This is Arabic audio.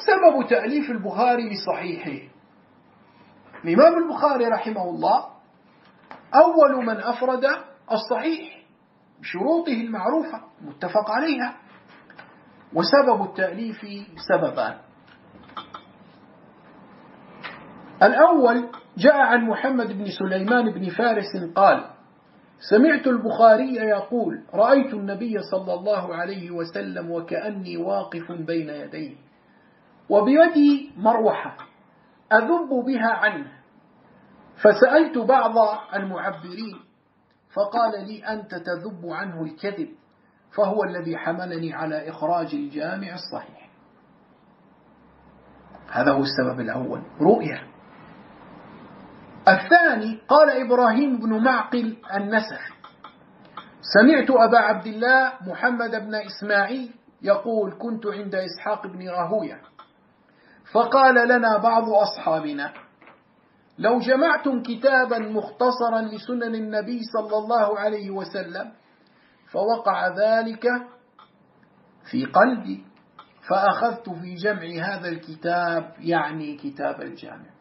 سبب تأليف البخاري لصحيحه: الإمام البخاري رحمه الله أول من أفرد الصحيح بشروطه المعروفة متفق عليها. وسبب التأليف سببان: الأول جاء عن محمد بن سليمان بن فارس قال: سمعت البخاري يقول: رأيت النبي صلى الله عليه وسلم وكأني واقف بين يديه وبيدي مروحة أذب بها عنه، فسألت بعض المعبرين فقال لي: أنت تذب عنه الكذب، فهو الذي حملني على إخراج الجامع الصحيح. هذا هو السبب الأول، رؤية. الثاني قال إبراهيم بن معقل النسفي: سمعت أبا عبد الله محمد بن إسماعيل يقول: كنت عند إسحاق بن راهوية فقال لنا بعض أصحابنا: لو جمعتم كتابا مختصرا لسنن النبي صلى الله عليه وسلم. فوقع ذلك في قلبي فأخذت في جمع هذا الكتاب، يعني كتاب الجامع.